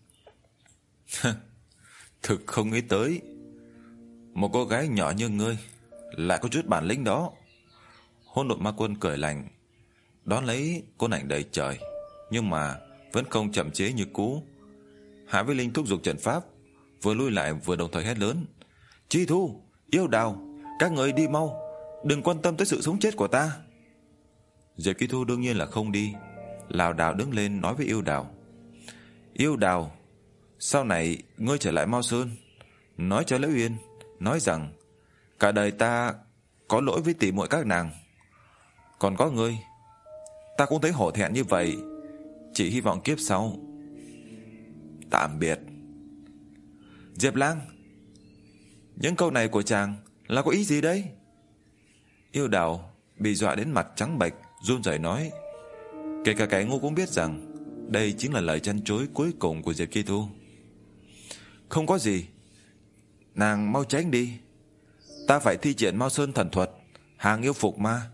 Thực không nghĩ tới, một cô gái nhỏ như ngươi lại có chút bản lĩnh đó. Hỗn độn ma quân cười lạnh, đón lấy côn ảnh đầy trời, nhưng mà vẫn không chậm chế như cũ. Hạ Vĩ Linh thúc giục trận pháp, vừa lui lại vừa đồng thời hét lớn: "Chi Thu, Yêu Đào, các người đi mau, đừng quan tâm tới sự sống chết của ta." Diệp Chi Thu đương nhiên là không đi, lảo đảo đứng lên nói với Yêu Đào: "Yêu Đào, sau này ngươi trở lại Mao Sơn, nói cho Lão Uyên, nói rằng cả đời ta có lỗi với tỷ muội các nàng. Còn có ngươi, ta cũng thấy hổ thẹn như vậy, chỉ hy vọng kiếp sau. Tạm biệt. Diệp Lang, những câu này của chàng là có ý gì đấy? Yêu Đào bị dọa đến mặt trắng bệch, run rẩy nói. Kể cả kẻ ngu cũng biết rằng đây chính là lời chăn chối cuối cùng của Diệp Chi Thu. Không có gì, nàng mau tránh đi. Ta phải thi triển Mao Sơn thần thuật, hàng yêu phục ma.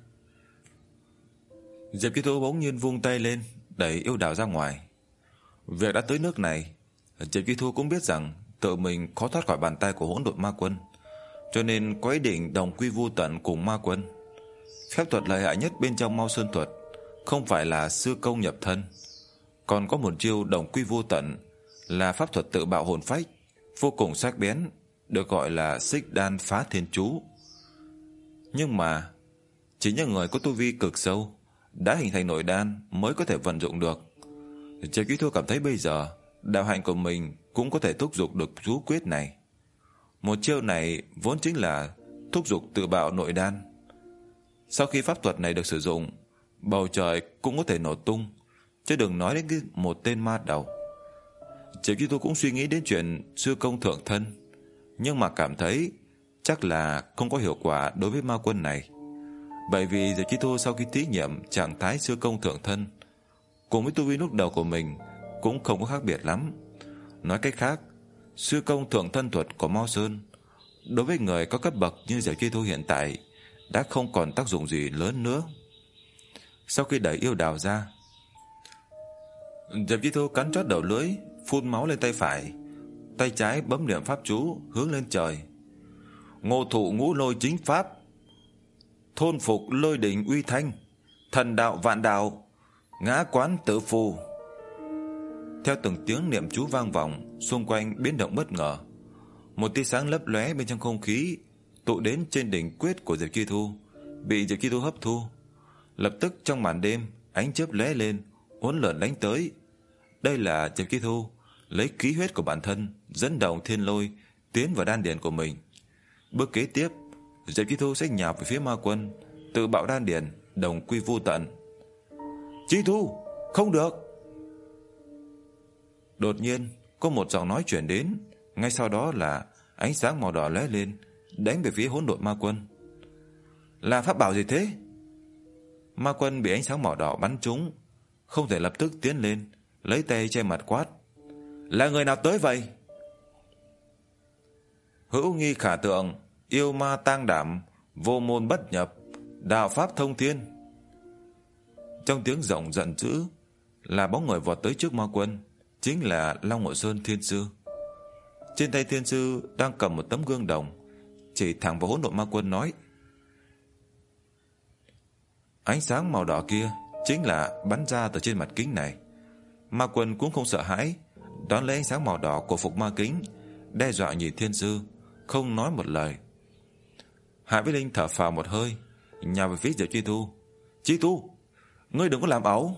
Diệp Chi Thu bỗng nhiên vung tay lên, đẩy Yêu Đào ra ngoài. Việc đã tới nước này, Diệp Chi Thu cũng biết rằng tự mình khó thoát khỏi bàn tay của hỗn độn ma quân, cho nên có ý định đồng quy vu tận cùng ma quân. Phép thuật lợi hại nhất bên trong Mao Sơn thuật không phải là sư công nhập thân, còn có một chiêu đồng quy vu tận là pháp thuật tự bạo hồn phách, vô cùng sắc bén, được gọi là Xích Đan Phá Thiên Chú. Nhưng mà chỉ những người có tu vi cực sâu, đã hình thành nội đan mới có thể vận dụng được. Triệu Ký Thu cảm thấy bây giờ đạo hạnh của mình cũng có thể thúc giục được chú quyết này. Một chiêu này vốn chính là thúc giục tự bạo nội đan. Sau khi pháp thuật này được sử dụng, bầu trời cũng có thể nổ tung, chứ đừng nói đến cái một tên ma đầu. Triệu Ký Thu cũng suy nghĩ đến chuyện sư công thượng thân, nhưng mà cảm thấy chắc là không có hiệu quả đối với ma quân này. Bởi vì Diệp Chi Thu sau khi thí nghiệm trạng thái sư công thượng thân, cùng với tu vi lúc đầu của mình cũng không có khác biệt lắm. Nói cách khác, sư công thượng thân thuật của Mao Sơn đối với người có cấp bậc như Diệp Chi Thu hiện tại đã không còn tác dụng gì lớn nữa. Sau khi đẩy Yêu Đào ra, Diệp Chi Thu cắn chót đầu lưỡi, phun máu lên tay phải, tay trái bấm niệm pháp chú hướng lên trời. Ngô thụ ngũ lôi chính pháp, thôn phục lôi đỉnh uy thanh, thần đạo vạn đạo, ngã quán tự phù. Theo từng tiếng niệm chú vang vọng, xung quanh biến động bất ngờ. Một tia sáng lấp lóe bên trong không khí tụ đến trên đỉnh quyết của Diệp Chi Thu, bị Diệp Chi Thu hấp thu. Lập tức trong màn đêm, ánh chớp lóe lên, uốn lượn đánh tới. Đây là Diệp Chi Thu lấy khí huyết của bản thân dẫn động thiên lôi tiến vào đan điền của mình. Bước kế tiếp, Diệp Chi Thu sẽ nhào về phía ma quân, tự bạo đan điền, đồng quy vu tận. Chi Thu, không được! Đột nhiên có một giọng nói truyền đến, ngay sau đó là ánh sáng màu đỏ lóe lên, đánh về phía hỗn độn ma quân. Là pháp bảo gì thế? Ma quân bị ánh sáng màu đỏ bắn trúng, không thể lập tức tiến lên, lấy tay che mặt quát. Là người nào tới vậy? Hữu nghi khả tượng, yêu ma tang đảm, vô môn bất nhập, đạo pháp thông thiên. Trong tiếng rộng giận dữ là bóng người vọt tới trước ma quân, chính là Long Ngộ Sơn Thiên Sư. Trên tay Thiên Sư đang cầm một tấm gương đồng, chỉ thẳng vào hỗn độn ma quân nói. Ánh sáng màu đỏ kia chính là bắn ra từ trên mặt kính này. Ma quân cũng không sợ hãi, đón lấy ánh sáng màu đỏ của phục ma kính, đe dọa nhìn Thiên Sư, không nói một lời. Hạ Vĩ Linh thở phào một hơi, nhào về phía Diệp Chi Thu. Chi Thu, ngươi đừng có làm ẩu.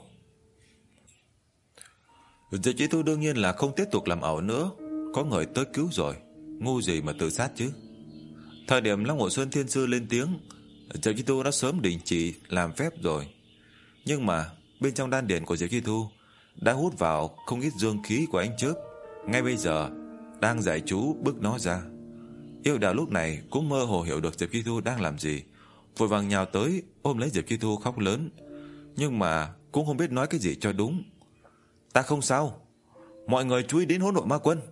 Diệp Chi Thu đương nhiên là không tiếp tục làm ẩu nữa, có người tới cứu rồi, ngu gì mà tự sát chứ. Thời điểm Long Ngộ Sơn Thiên Sư lên tiếng, Diệp Chi Thu đã sớm đình chỉ làm phép rồi. Nhưng mà bên trong đan điền của Diệp Chi Thu đã hút vào không ít dương khí của ánh chớp, ngay bây giờ đang giải chú bức nó ra. Yêu Đào lúc này cũng mơ hồ hiểu được Diệp Chi Thu đang làm gì, vội vàng nhào tới ôm lấy Diệp Chi Thu khóc lớn, nhưng mà cũng không biết nói cái gì cho đúng. Ta không sao, mọi người chú ý đến hỗn độn ma quân.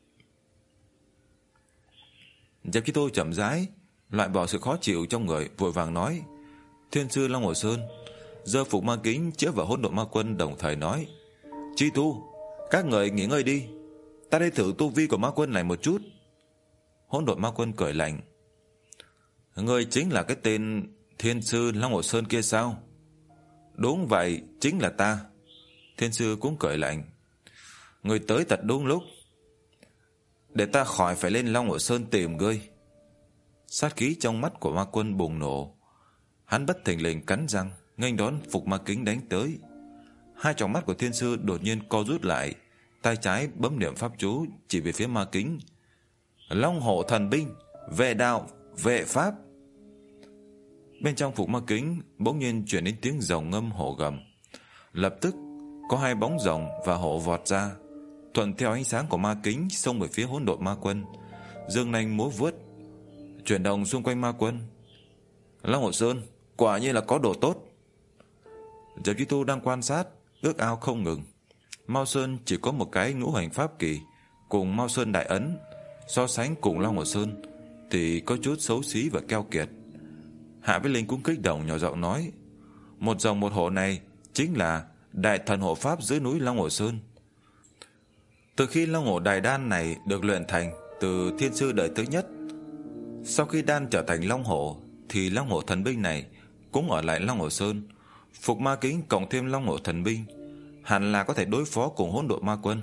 Diệp Chi Thu chậm rãi loại bỏ sự khó chịu trong người, vội vàng nói. Thiên Sư Long Ngộ Sơn giơ phục ma kính chĩa vào hỗn độn ma quân, đồng thời nói. Chi Thu, các người nghỉ ngơi đi, ta đây thử tu vi của ma quân này một chút. Hỗn độn ma quân cười lạnh. Ngươi chính là cái tên Thiên Sư Long Ngộ Sơn kia sao? Đúng vậy, chính là ta. Thiên Sư cũng cười lạnh. Ngươi tới thật đúng lúc, để ta khỏi phải lên Long Ngộ Sơn tìm ngươi. Sát khí trong mắt của ma quân bùng nổ, hắn bất thình lình cắn răng nghênh đón phục ma kính đánh tới. Hai tròng mắt của Thiên Sư đột nhiên co rút lại, tay trái bấm niệm pháp chú chỉ về phía ma kính. Long hổ thần binh, vệ đạo, vệ pháp. Bên trong Phục Ma Kính bỗng nhiên truyền đến tiếng rồng ngâm hổ gầm. Lập tức có hai bóng rồng và hổ vọt ra, thuận theo ánh sáng của ma kính xông về phía Hỗn Độn Ma Quân, dương nanh múa vuốt, chuyển động xung quanh ma quân. Long Hổ Sơn quả nhiên là có đồ tốt. Diệp Chi Tu đang quan sát, ước ao không ngừng. Mao Sơn chỉ có một cái ngũ hành pháp kỳ cùng Mao Sơn Đại Ấn, so sánh cùng Long Hổ Sơn thì có chút xấu xí và keo kiệt. Hạ Vĩ Linh cũng kích động nhỏ giọng nói, một dòng một hổ này chính là đại thần hộ pháp dưới núi Long Hổ Sơn. Từ khi Long Hổ Đại Đan này được luyện thành từ thiên sư đời thứ nhất, sau khi đan trở thành Long Hổ thì Long Hổ thần binh này cũng ở lại Long Hổ Sơn. Phục Ma Kính cộng thêm Long Hổ thần binh hẳn là có thể đối phó cùng Hỗn Độn Ma Quân.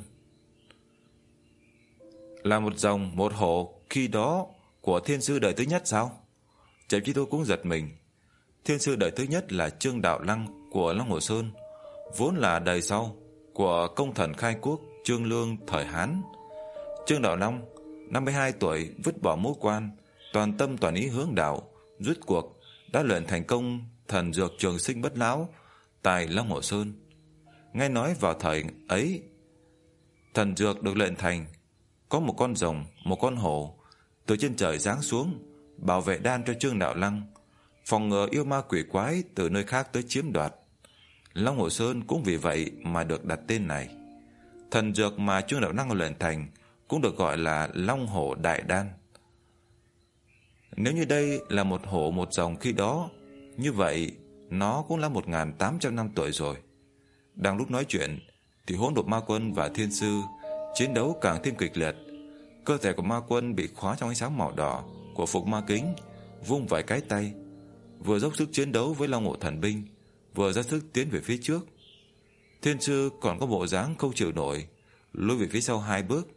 Là một dòng một hổ khi đó của thiên sư đời thứ nhất sao? Diệp Chi Tu cũng giật mình. Thiên sư đời thứ nhất là Trương Đạo Lăng của Long Hổ Sơn, vốn là đời sau của công thần khai quốc Trương Lương thời Hán. Trương Đạo Lăng năm mươi hai tuổi vứt bỏ mũ quan, toàn tâm toàn ý hướng đạo, rút cuộc đã luyện thành công thần dược trường sinh bất lão tại Long Hổ Sơn. Nghe nói vào thời ấy, thần dược được luyện thành, có một con rồng, một con hổ từ trên trời giáng xuống, bảo vệ đan cho Trương Đạo Lăng, phòng ngừa yêu ma quỷ quái từ nơi khác tới chiếm đoạt. Long Hổ Sơn cũng vì vậy mà được đặt tên này. Thần dược mà Trương Đạo Lăng luyện thành cũng được gọi là Long Hổ Đại Đan. Nếu như đây là một hổ một rồng khi đó, như vậy nó cũng là một nghìn tám trăm năm tuổi rồi. Đang lúc nói chuyện thì Hỗn Độn Ma Quân và Thiên Sư chiến đấu càng thêm kịch liệt. Cơ thể của Ma Quân bị khóa trong ánh sáng màu đỏ của Phục Ma Kính, vung vài cái tay, vừa dốc sức chiến đấu với Long Hổ thần binh, vừa ra sức tiến về phía trước. Thiên Sư còn có bộ dáng không chịu nổi, lùi về phía sau hai bước.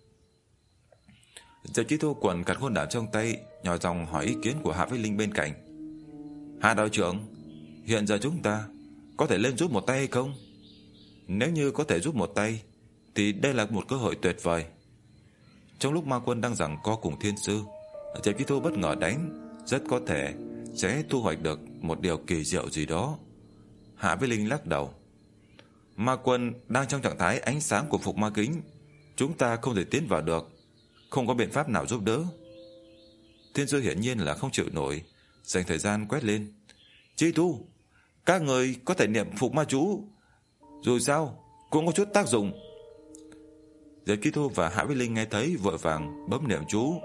Diệp Chi Tu quần cặt hôn đản trong tay, nhỏ giọng hỏi ý kiến của Hạ Vĩ Linh bên cạnh. Hạ đạo trưởng, hiện giờ chúng ta có thể lên giúp một tay hay không? Nếu như có thể giúp một tay thì đây là một cơ hội tuyệt vời. Trong lúc Ma Quân đang giằng co cùng Thiên Sư, Diệp Chi Tu bất ngờ đánh, rất có thể sẽ thu hoạch được một điều kỳ diệu gì đó. Hạ Vĩ Linh lắc đầu. Ma Quân đang trong trạng thái ánh sáng của Phục Ma Kính, chúng ta không thể tiến vào được, không có biện pháp nào giúp đỡ. Thiên Sư hiển nhiên là không chịu nổi, dành thời gian quét lên. Chi Tu, các người có thể niệm Phục Ma chú, dù sao cũng có chút tác dụng. Diệp Chi Tu và Hạ Vĩ Linh nghe thấy vội vàng bấm niệm chú.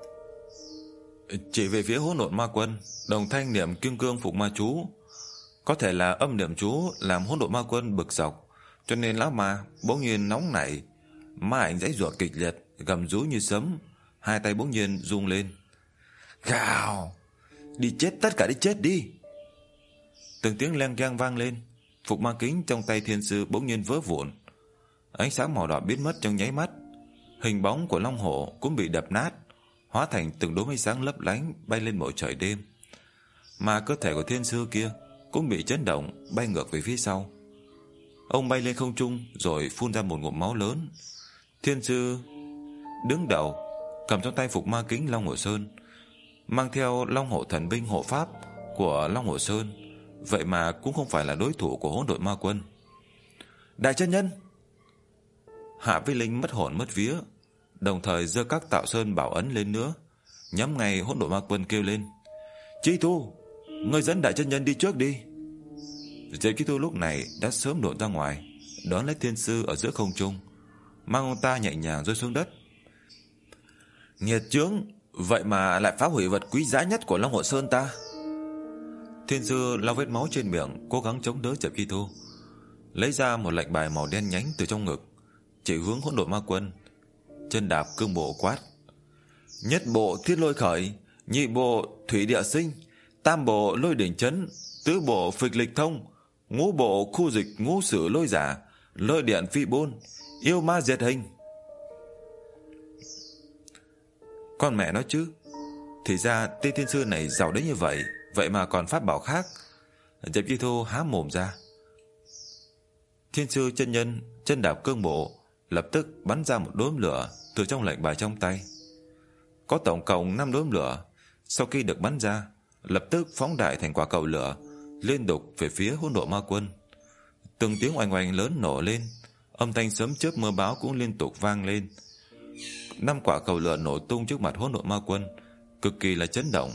Chỉ về phía Hỗn Độn Ma Quân, đồng thanh niệm Kim Cương Phục Ma chú. Có thể là âm niệm chú làm Hỗn Độn Ma Quân bực dọc, cho nên lão ma bỗng nhiên nóng nảy, ma ảnh giãy giụa kịch liệt, gầm rú như sấm, hai tay bỗng nhiên rung lên. Gào! Đi chết tất cả, đi chết đi! Từng tiếng leng keng vang lên, Phục Ma Kính trong tay Thiên Sư bỗng nhiên vỡ vụn, ánh sáng màu đỏ biến mất trong nháy mắt, hình bóng của Long Hổ cũng bị đập nát, hóa thành từng đốm ánh sáng lấp lánh bay lên bầu trời đêm. Mà cơ thể của Thiên Sư kia cũng bị chấn động, bay ngược về phía sau. Ông bay lên không trung rồi phun ra một ngụm máu lớn. Thiên Sư đứng đầu, cầm trong tay Phục Ma Kính Long Hổ Sơn, mang theo Long Hổ thần binh hộ pháp của Long Hổ Sơn, vậy mà cũng không phải là đối thủ của Hỗn Độn Ma Quân. Đại chân nhân! Hạ Vĩ Linh mất hồn mất vía, đồng thời giơ các tạo sơn bảo ấn lên nữa, nhắm ngay Hỗn Độn Ma Quân kêu lên. Chi Tu, ngươi dẫn đại chân nhân đi trước đi. Diệp Chi Tu lúc này đã sớm độn ra ngoài, đón lấy Thiên Sư ở giữa không trung, mang ông ta nhẹ nhàng rơi xuống đất. Nghiệt chướng, vậy mà lại phá hủy vật quý giá nhất của Long Hổ Sơn ta. Thiên Sư lau vết máu trên miệng, cố gắng chống đỡ Diệp Chi Tu, lấy ra một lệnh bài màu đen nhánh từ trong ngực, chỉ hướng Hỗn Độn Ma Quân, chân đạp cương bộ quát. Nhất bộ thiết lôi khởi, nhị bộ thủy địa sinh, tam bộ lôi đỉnh chấn, tứ bộ phịch lịch thông, ngũ bộ khu dịch ngũ sử lôi giả, lôi điện phi bôn, yêu ma diệt hình. Con mẹ nói chứ, thì ra tên Thiên Sư này giàu đến như vậy, vậy mà còn pháp bảo khác. Diệp Chi Tu há mồm ra. Thiên Sư chân nhân chân đạp cương bộ, lập tức bắn ra một đốm lửa từ trong lệnh bài trong tay. Có tổng cộng năm đốm lửa, sau khi được bắn ra, lập tức phóng đại thành quả cầu lửa, liên tục về phía Hỗn Độn Ma Quân. Từng tiếng oanh oanh lớn nổ lên, âm thanh sấm chớp mưa bão cũng liên tục vang lên. Năm quả cầu lửa nổ tung trước mặt Hỗn Độn Ma Quân, cực kỳ là chấn động.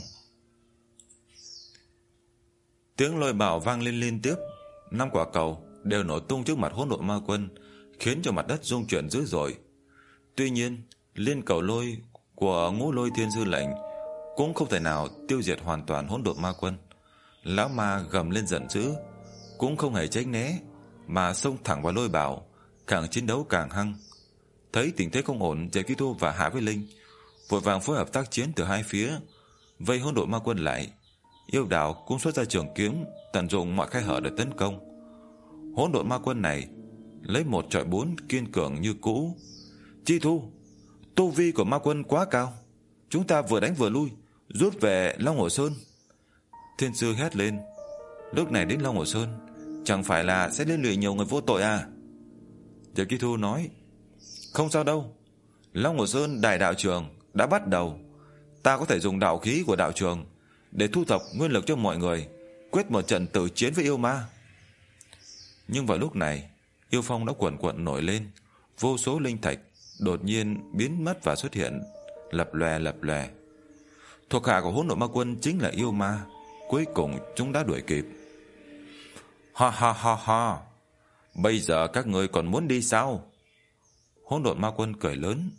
Tiếng lôi bạo vang lên liên tiếp, năm quả cầu đều nổ tung trước mặt Hỗn Độn Ma Quân, khiến cho mặt đất rung chuyển dữ dội. Tuy nhiên, liên cầu lôi của Ngũ Lôi Thiên Sư lệnh cũng không thể nào tiêu diệt hoàn toàn Hỗn Độn Ma Quân. Lão ma gầm lên giận dữ, cũng không hề tránh né, mà xông thẳng vào lôi bạo, càng chiến đấu càng hăng. Thấy tình thế không ổn, Diệp Chi Thu và Hạ Vĩ Linh vội vàng phối hợp tác chiến từ hai phía, vây Hỗn Độn Ma Quân lại. Yêu Đào cũng xuất ra trường kiếm, tận dụng mọi khe hở để tấn công. Hỗn Độn Ma Quân này lấy một chọi bốn, kiên cường như cũ. Chi Thu, tu vi của ma quân quá cao, chúng ta vừa đánh vừa lui, rút về Long Hồ Sơn. Thiên sư hét lên. Lúc này đến Long Hồ Sơn, chẳng phải là sẽ liên lụy nhiều người vô tội à? Diệp Chi Thu nói, không sao đâu, Long Hồ Sơn đại đạo trường đã bắt đầu, ta có thể dùng đạo khí của đạo trường để thu thập nguyên lực cho mọi người, quyết một trận tử chiến với yêu ma. Nhưng vào lúc này, yêu phong đã quần quận nổi lên, vô số linh thạch đột nhiên biến mất và xuất hiện, lập lòe lập lòe. Thuộc hạ của Hỗn Độn Ma Quân chính là yêu ma, cuối cùng chúng đã đuổi kịp. Ha ha ha ha, bây giờ các ngươi còn muốn đi sao? Hỗn Độn Ma Quân cười lớn.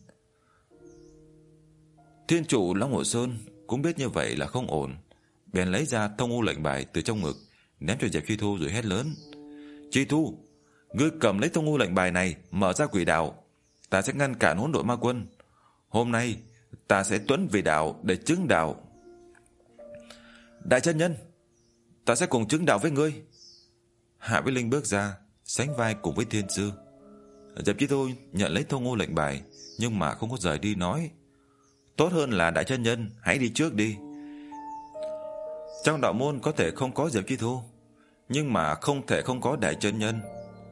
Thiên chủ Long Hồ Sơn cũng biết như vậy là không ổn, bèn lấy ra thông u lệnh bài từ trong ngực, ném cho Diệp Chi Thu rồi hét lớn. Chi Thu, ngươi cầm lấy thông u lệnh bài này, mở ra quỷ đạo, ta sẽ ngăn cản Hỗn Độn Ma Quân. Hôm nay ta sẽ tuẫn về đạo để chứng đạo. Đại chân nhân, ta sẽ cùng chứng đạo với ngươi. Hạ Vĩ Linh bước ra, sánh vai cùng với thiên sư. Diệp Chi Thu nhận lấy thông u lệnh bài, nhưng mà không có rời đi, nói, tốt hơn là đại chân nhân hãy đi trước đi. Trong đạo môn có thể không có Diệp Chi Thu, nhưng mà không thể không có đại chân nhân.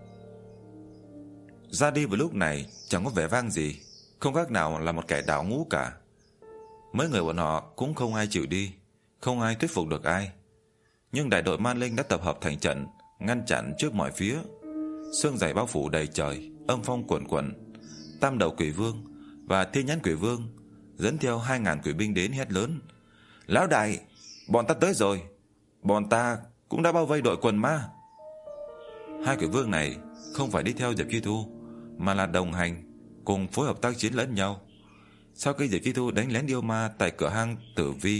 Ra đi vào lúc này chẳng có vẻ vang gì, không khác nào là một kẻ đạo ngũ cả. Mấy người bọn họ cũng không ai chịu đi, không ai thuyết phục được ai. Nhưng đại đội Man Linh đã tập hợp thành trận, ngăn chặn trước mọi phía. Sương dày bao phủ đầy trời, âm phong cuồn cuộn. Tam đầu quỷ vương và thiên nhãn quỷ vương dẫn theo hai ngàn quỷ binh đến hét lớn. Lão đại, bọn ta tới rồi, bọn ta cũng đã bao vây đội quần ma. Hai quỷ vương này không phải đi theo Diệp Chi Thu, mà là đồng hành, cùng phối hợp tác chiến lẫn nhau. Sau khi Diệp Chi Thu đánh lén yêu ma tại cửa hang Tử Vi,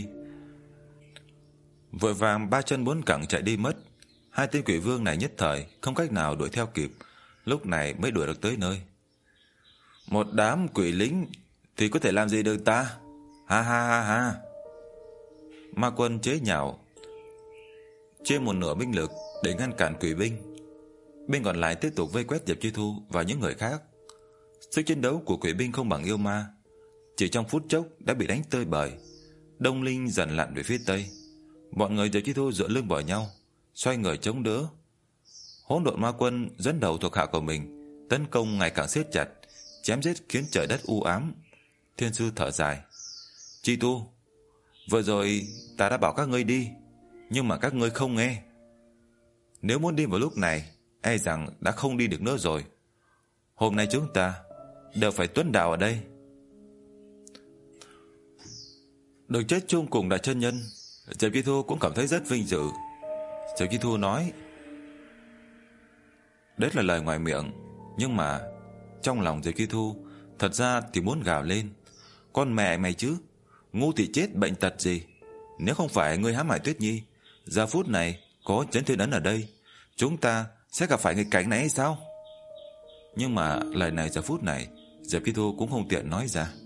vội vàng ba chân bốn cẳng chạy đi mất. Hai tên quỷ vương này nhất thời không cách nào đuổi theo kịp, lúc này mới đuổi được tới nơi. Một đám quỷ lính thì có thể làm gì được ta? Ha ha ha ha. Ma quân chế nhạo, chia một nửa binh lực để ngăn cản quỷ binh. Bên còn lại tiếp tục vây quét Diệp Chi Thu và những người khác. Sức chiến đấu của quỷ binh không bằng yêu ma, chỉ trong phút chốc đã bị đánh tơi bời. Đông Linh dần lặn về phía tây. Bọn người Diệp Chi Thu dựa lưng vào nhau, xoay người chống đỡ. Hỗn Độn Ma Quân dẫn đầu thuộc hạ của mình tấn công ngày càng siết chặt, chém giết khiến trời đất u ám. Thiên sư thở dài. Chi Tu, vừa rồi ta đã bảo các ngươi đi, nhưng mà các ngươi không nghe. Nếu muốn đi vào lúc này, e rằng đã không đi được nữa rồi. Hôm nay chúng ta đều phải tuấn đạo ở đây. Được chết chung cùng đại chân nhân, Diệp Chi Thu cũng cảm thấy rất vinh dự. Diệp Chi Thu nói, đấy là lời ngoài miệng, nhưng mà trong lòng Diệp Chi Thu thật ra thì muốn gào lên. Con mẹ mày chứ, ngu thì chết bệnh tật gì. Nếu không phải ngươi hãm hại Tuyết Nhi, giờ phút này có Chấn Thiên Ấn ở đây, chúng ta sẽ gặp phải nghịch cảnh này hay sao? Nhưng mà lời này giờ phút này Diệp Chi Thu cũng không tiện nói ra.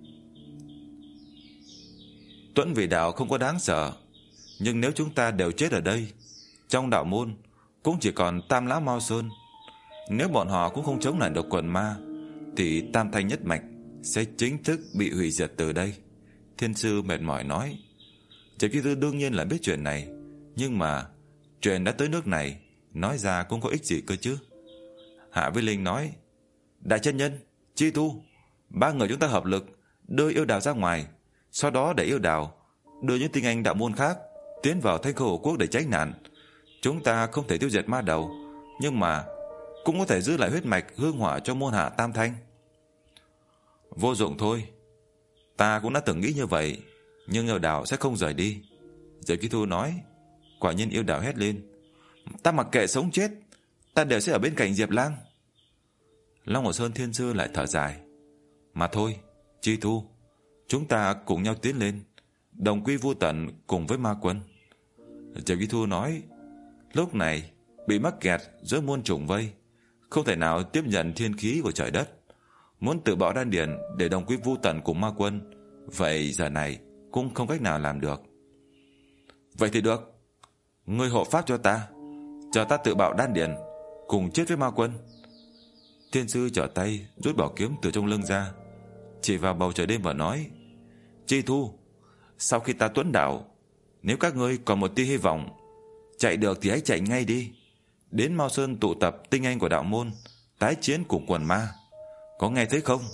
Tuẫn vì đạo không có đáng sợ, nhưng nếu chúng ta đều chết ở đây, trong đạo môn cũng chỉ còn Tam Lão Mao Sơn. Nếu bọn họ cũng không chống lại được quần ma, thì Tam Thanh Nhất Mạch sẽ chính thức bị hủy diệt từ đây. Thiên sư mệt mỏi nói. Diệp Chi Thu đương nhiên là biết chuyện này, nhưng mà chuyện đã tới nước này, nói ra cũng có ích gì cơ chứ. Hạ Vĩ Linh nói, đại chân nhân, Chi Tu, ba người chúng ta hợp lực đưa yêu đào ra ngoài, sau đó để yêu đào đưa những tinh anh đạo môn khác tiến vào Thanh Khâu Hổ Quốc để tránh nạn. Chúng ta không thể tiêu diệt ma đầu, nhưng mà cũng có thể giữ lại huyết mạch hương hỏa cho môn hạ Tam Thanh. Vô dụng thôi. Ta cũng đã từng nghĩ như vậy, nhưng yêu đảo sẽ không rời đi. Diệp Chi Thu nói. Quả nhiên yêu đảo hét lên. Ta mặc kệ sống chết, ta đều sẽ ở bên cạnh Diệp Lang. Long Hồ Sơn Thiên Sư lại thở dài. Mà thôi, Chi Thu, chúng ta cùng nhau tiến lên, đồng quy vu tận cùng với ma quân. Diệp Chi Thu nói. Lúc này bị mắc kẹt giữa muôn trùng vây, không thể nào tiếp nhận thiên khí của trời đất. Muốn tự bạo đan điền để đồng quy vu tận cùng ma quân, vậy giờ này cũng không cách nào làm được. Vậy thì được, ngươi hộ pháp cho ta, chờ ta tự bạo đan điền cùng chết với ma quân. Thiên sư trở tay rút bảo kiếm từ trong lưng ra, chỉ vào bầu trời đêm và nói. Chi Thu, sau khi ta tuấn đảo, nếu các ngươi còn một tia hy vọng chạy được thì hãy chạy ngay đi, đến Mao Sơn tụ tập tinh anh của đạo môn, tái chiến cùng quần ma. Có nghe thấy không?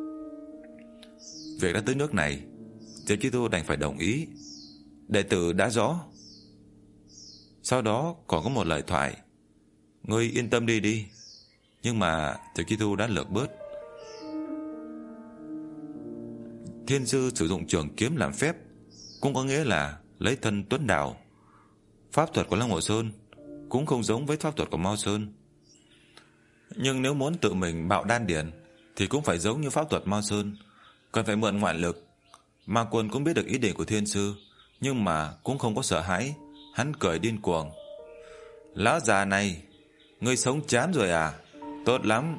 Việc đã tới nước này, Diệp Chi Thu đành phải đồng ý. Đệ tử đã rõ. Sau đó còn có một lời thoại. Ngươi yên tâm đi đi. Nhưng mà Diệp Chi Thu đã lược bớt. Thiên sư sử dụng trường kiếm làm phép, cũng có nghĩa là lấy thân tuấn đạo. Pháp thuật của Long Hồ Sơn cũng không giống với pháp thuật của Mao Sơn. Nhưng nếu muốn tự mình bạo đan điền thì cũng phải giống như pháp thuật Mao Sơn, cần phải mượn ngoại lực. Ma Quân cũng biết được ý định của thiên sư, nhưng mà cũng không có sợ hãi. Hắn cười điên cuồng. Lão già này, ngươi sống chán rồi à? Tốt lắm,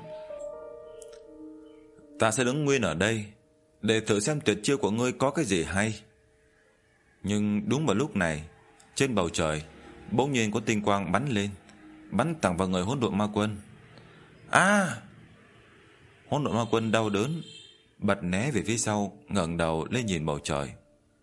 ta sẽ đứng nguyên ở đây để thử xem tuyệt chiêu của ngươi có cái gì hay. Nhưng đúng vào lúc này, trên bầu trời bỗng nhiên có tinh quang bắn lên, bắn thẳng vào người Hỗn Độn Ma Quân. A! Hỗn Độn Ma Quân đau đớn, bật né về phía sau, ngẩng đầu lên nhìn bầu trời.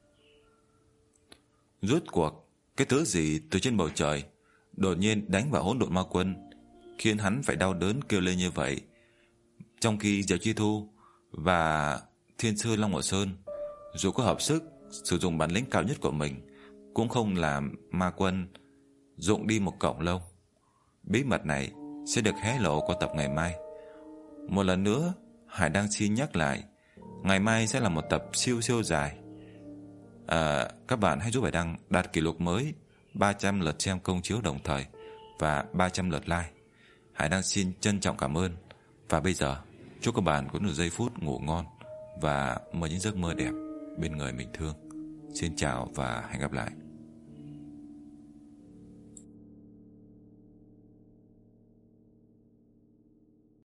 Rốt cuộc, cái thứ gì từ trên bầu trời đột nhiên đánh vào Hỗn Độn Ma Quân, khiến hắn phải đau đớn kêu lên như vậy. Trong khi Diệp Chi Thu và Thiên sư Long Hồ Sơn dù có hợp sức sử dụng bản lĩnh cao nhất của mình, cũng không làm Ma Quân dụng đi một cọng lông. Bí mật này sẽ được hé lộ qua tập ngày mai. Một lần nữa, Hải đang xin nhắc lại, ngày mai sẽ là một tập siêu siêu dài. à, Các bạn hãy giúp Hải Đăng đạt kỷ lục mới ba trăm lượt xem công chiếu đồng thời và ba trăm lượt like. Hải Đăng xin trân trọng cảm ơn. Và bây giờ, chúc các bạn có một giây phút ngủ ngon và mơ những giấc mơ đẹp bên người mình thương. Xin chào và hẹn gặp lại.